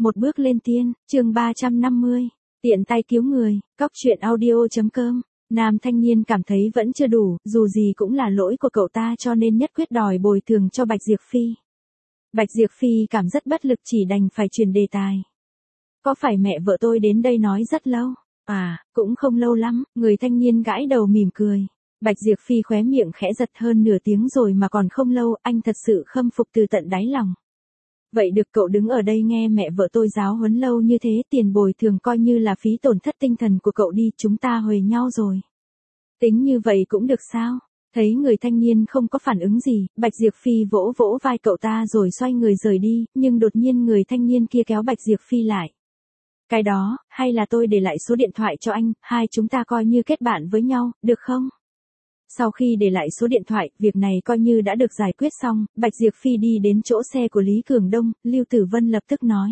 Một bước lên tiên, chương 350. Tiện tay cứu người, cóc truyện audio.com. Nam thanh niên cảm thấy vẫn chưa đủ, dù gì cũng là lỗi của cậu ta cho nên nhất quyết đòi bồi thường cho Bạch Diệp Phi. Bạch Diệp Phi cảm rất bất lực chỉ đành phải chuyển đề tài. Có phải mẹ vợ tôi đến đây nói rất lâu? À, cũng không lâu lắm, người thanh niên gãi đầu mỉm cười. Bạch Diệp Phi khóe miệng khẽ giật hơn nửa tiếng rồi mà còn không lâu, anh thật sự khâm phục từ tận đáy lòng. Vậy được cậu đứng ở đây nghe mẹ vợ tôi giáo huấn lâu như thế, tiền bồi thường coi như là phí tổn thất tinh thần của cậu đi, chúng ta huề nhau rồi. Tính như vậy cũng được sao? Thấy người thanh niên không có phản ứng gì, Bạch Diệp Phi vỗ vỗ vai cậu ta rồi xoay người rời đi, nhưng đột nhiên người thanh niên kia kéo Bạch Diệp Phi lại. Cái đó, hay là tôi để lại số điện thoại cho anh, hai chúng ta coi như kết bạn với nhau, được không? Sau khi để lại số điện thoại, việc này coi như đã được giải quyết xong, Bạch Diệp Phi đi đến chỗ xe của Lý Cường Đông, Lưu Tử Vân lập tức nói.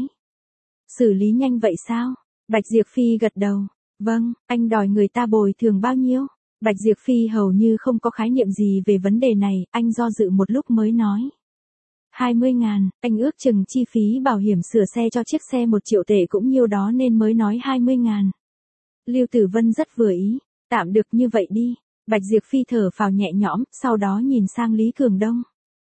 Xử lý nhanh vậy sao? Bạch Diệp Phi gật đầu. Vâng, anh đòi người ta bồi thường bao nhiêu? Bạch Diệp Phi hầu như không có khái niệm gì về vấn đề này, anh do dự một lúc mới nói. 20.000, anh ước chừng chi phí bảo hiểm sửa xe cho chiếc xe 1 triệu tệ cũng nhiêu đó nên mới nói 20.000. Lưu Tử Vân rất vừa ý, tạm được như vậy đi. Bạch Diệp Phi thở phào nhẹ nhõm, sau đó nhìn sang Lý Cường Đông.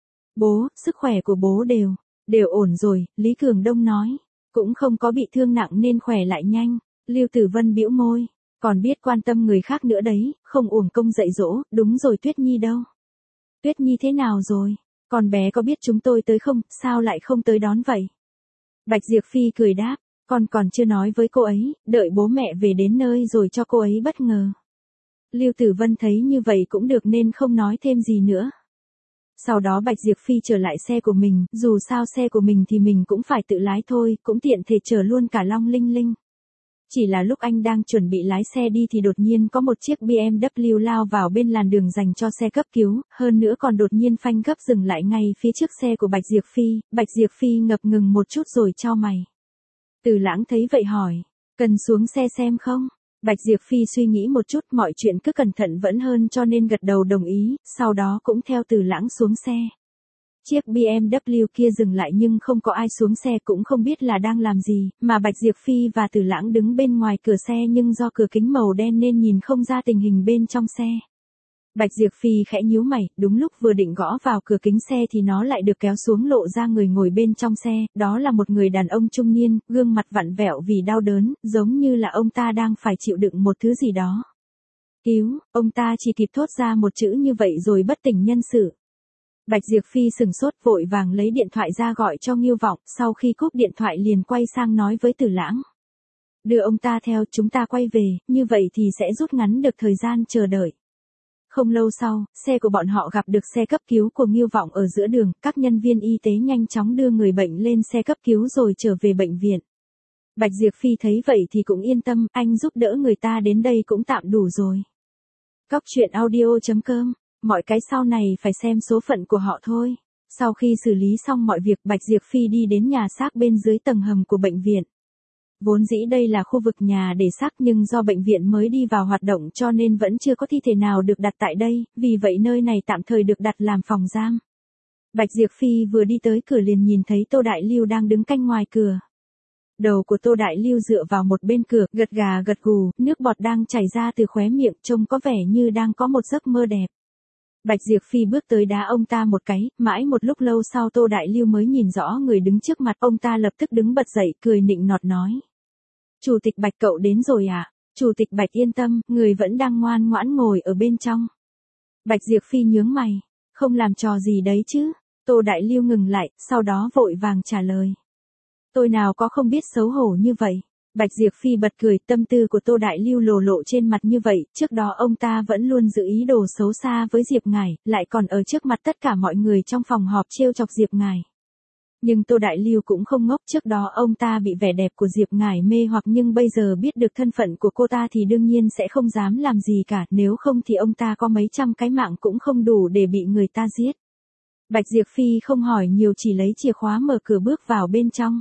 Bố, sức khỏe của bố đều ổn rồi, Lý Cường Đông nói. Cũng không có bị thương nặng nên khỏe lại nhanh. Lưu Tử Vân bĩu môi, còn biết quan tâm người khác nữa đấy, không uổng công dạy dỗ, đúng rồi. Tuyết Nhi đâu? Tuyết Nhi thế nào rồi? Con bé có biết chúng tôi tới không, sao lại không tới đón vậy? Bạch Diệp Phi cười đáp, con còn chưa nói với cô ấy, đợi bố mẹ về đến nơi rồi cho cô ấy bất ngờ. Lưu Tử Vân thấy như vậy cũng được nên không nói thêm gì nữa. Sau đó Bạch Diệp Phi trở lại xe của mình, dù sao xe của mình thì mình cũng phải tự lái thôi, cũng tiện thể chở luôn cả Long Linh Linh. Chỉ là lúc anh đang chuẩn bị lái xe đi thì đột nhiên có một chiếc BMW lao vào bên làn đường dành cho xe cấp cứu, hơn nữa còn đột nhiên phanh gấp dừng lại ngay phía trước xe của Bạch Diệp Phi. Bạch Diệp Phi ngập ngừng một chút rồi chau mày. Từ Lãng thấy vậy hỏi, cần xuống xe xem không? Bạch Diệp Phi suy nghĩ một chút, mọi chuyện cứ cẩn thận vẫn hơn cho nên gật đầu đồng ý, sau đó cũng theo Từ Lãng xuống xe. Chiếc BMW kia dừng lại nhưng không có ai xuống xe, cũng không biết là đang làm gì, mà Bạch Diệp Phi và Từ Lãng đứng bên ngoài cửa xe nhưng do cửa kính màu đen nên nhìn không ra tình hình bên trong xe. Bạch Diệp Phi khẽ nhíu mày, đúng lúc vừa định gõ vào cửa kính xe thì nó lại được kéo xuống lộ ra người ngồi bên trong xe, đó là một người đàn ông trung niên, gương mặt vặn vẹo vì đau đớn, giống như là ông ta đang phải chịu đựng một thứ gì đó. Cứu, ông ta chỉ kịp thốt ra một chữ như vậy rồi bất tỉnh nhân sự. Bạch Diệp Phi sừng sốt vội vàng lấy điện thoại ra gọi cho Ngưu Vọng, sau khi cúp điện thoại liền quay sang nói với Từ Lãng. Đưa ông ta theo, chúng ta quay về, như vậy thì sẽ rút ngắn được thời gian chờ đợi. Không lâu sau, xe của bọn họ gặp được xe cấp cứu của Ngưu Vọng ở giữa đường, các nhân viên y tế nhanh chóng đưa người bệnh lên xe cấp cứu rồi trở về bệnh viện. Bạch Diệp Phi thấy vậy thì cũng yên tâm, anh giúp đỡ người ta đến đây cũng tạm đủ rồi. Cóc truyện audio.com, mọi cái sau này phải xem số phận của họ thôi. Sau khi xử lý xong mọi việc, Bạch Diệp Phi đi đến nhà xác bên dưới tầng hầm của bệnh viện. Vốn dĩ đây là khu vực nhà để xác nhưng do bệnh viện mới đi vào hoạt động cho nên vẫn chưa có thi thể nào được đặt tại đây, vì vậy nơi này tạm thời được đặt làm phòng giam. Bạch Diệp Phi vừa đi tới cửa liền nhìn thấy Tô Đại Lưu đang đứng canh ngoài cửa. Đầu của Tô Đại Lưu dựa vào một bên cửa, gật gà gật gù, nước bọt đang chảy ra từ khóe miệng, trông có vẻ như đang có một giấc mơ đẹp. Bạch Diệp Phi bước tới đá ông ta một cái, mãi một lúc lâu sau Tô Đại Lưu mới nhìn rõ người đứng trước mặt, ông ta lập tức đứng bật dậy, cười nịnh nọt nói. Chủ tịch Bạch cậu đến rồi à? Chủ tịch Bạch yên tâm, người vẫn đang ngoan ngoãn ngồi ở bên trong. Bạch Diệp Phi nhướng mày, không làm trò gì đấy chứ? Tô Đại Lưu ngừng lại, sau đó vội vàng trả lời. Tôi nào có không biết xấu hổ như vậy. Bạch Diệp Phi bật cười, tâm tư của Tô Đại Lưu lồ lộ trên mặt như vậy, trước đó ông ta vẫn luôn giữ ý đồ xấu xa với Diệp Ngải, lại còn ở trước mặt tất cả mọi người trong phòng họp trêu chọc Diệp Ngải. Nhưng Tô Đại Lưu cũng không ngốc, trước đó ông ta bị vẻ đẹp của Diệp Ngải mê hoặc nhưng bây giờ biết được thân phận của cô ta thì đương nhiên sẽ không dám làm gì cả, nếu không thì ông ta có mấy trăm cái mạng cũng không đủ để bị người ta giết. Bạch Diệp Phi không hỏi nhiều, chỉ lấy chìa khóa mở cửa bước vào bên trong.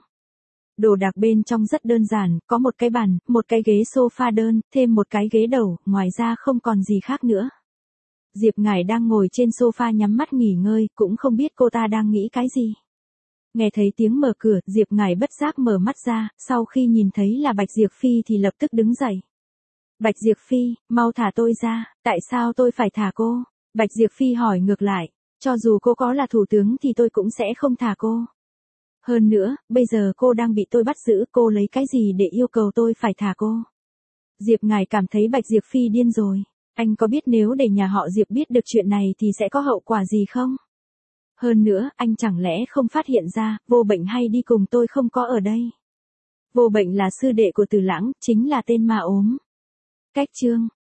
Đồ đạc bên trong rất đơn giản, có một cái bàn, một cái ghế sofa đơn, thêm một cái ghế đầu, ngoài ra không còn gì khác nữa. Diệp Ngải đang ngồi trên sofa nhắm mắt nghỉ ngơi, cũng không biết cô ta đang nghĩ cái gì. Nghe thấy tiếng mở cửa, Diệp Ngải bất giác mở mắt ra, sau khi nhìn thấy là Bạch Diệp Phi thì lập tức đứng dậy. Bạch Diệp Phi, mau thả tôi ra, tại sao tôi phải thả cô? Bạch Diệp Phi hỏi ngược lại, cho dù cô có là thủ tướng thì tôi cũng sẽ không thả cô. Hơn nữa, bây giờ cô đang bị tôi bắt giữ, cô lấy cái gì để yêu cầu tôi phải thả cô? Diệp Ngải cảm thấy Bạch Diệp Phi điên rồi. Anh có biết nếu để nhà họ Diệp biết được chuyện này thì sẽ có hậu quả gì không? Hơn nữa, anh chẳng lẽ không phát hiện ra, Vô Bệnh hay đi cùng tôi không có ở đây. Vô Bệnh là sư đệ của Từ Lãng, chính là tên ma ốm. Cách chương